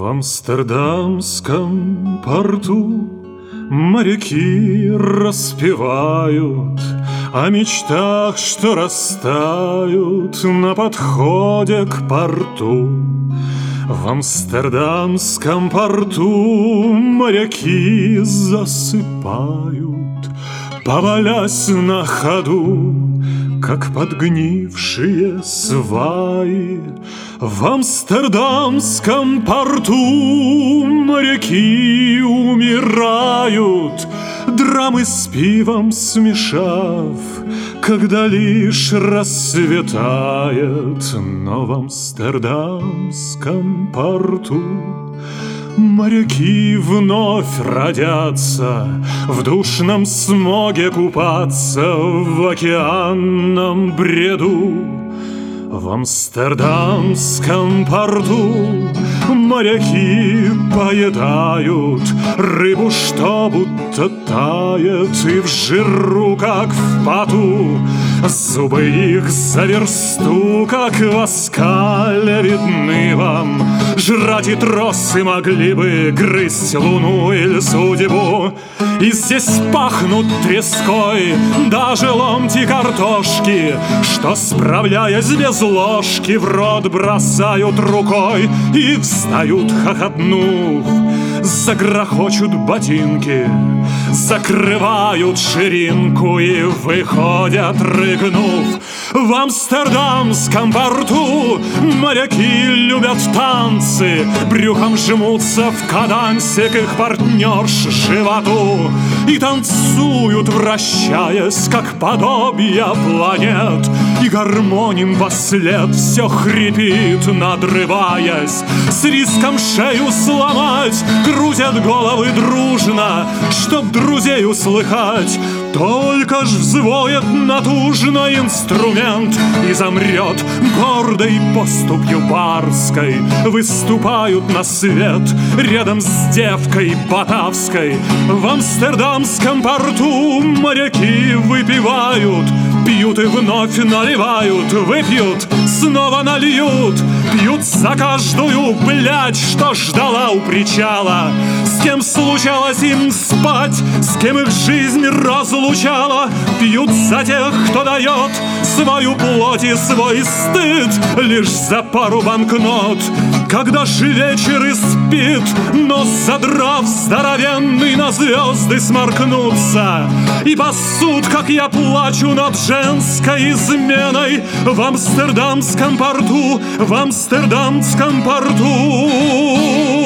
В Амстердамском порту моряки распевают о мечтах, что растают на подходе к порту. В Амстердамском порту моряки засыпают, повалясь на ходу, как подгнившие сваи. В Амстердамском порту моряки умирают, драмы с пивом смешав, когда лишь рассветает. Но в Амстердамском порту моряки вновь родятся, в душном смоге купаться в океанном бреду. В Амстердамском порту моряки поедают рыбу, что будто тает, и в жиру, как в поту. Зубы их за версту, как в оскале, видны вам. Жрать и тросы могли бы, грызть луну или судьбу. И здесь пахнут треской даже ломти картошки, что, справляясь без ложки, в рот бросают рукой и встают, хохотнув. Загрохочут ботинки, закрывают ширинку и выходят, рыгнув. В Амстердамском порту моряки любят танцы, брюхом жмутся в кадансе к их партнерш животу и танцуют, вращаясь, как подобия планет. И гармоним вослед все хрипит, надрываясь, с риском шею сломать. Крутят головы дружно, чтоб друзей услыхать. Только ж взвоет натужно инструмент и замрет гордой поступью барской. Выступают на свет рядом с девкой батавской. В Амстердамском порту моряки выпивают, пьют и вновь наливают, выпьют, снова нальют. Пьют за каждую блядь, что ждала у причала, с кем случалось им спать, с кем их жизнь разлучала. Пьют за тех, кто дает свою плоть и свой стыд лишь за пару банкнот. Когда же вечер и спит, но задрав здоровенный на звезды сморкнуться, и пасут, как я плачу над женской изменой. В Амстердамском порту, в Амстердамском порту.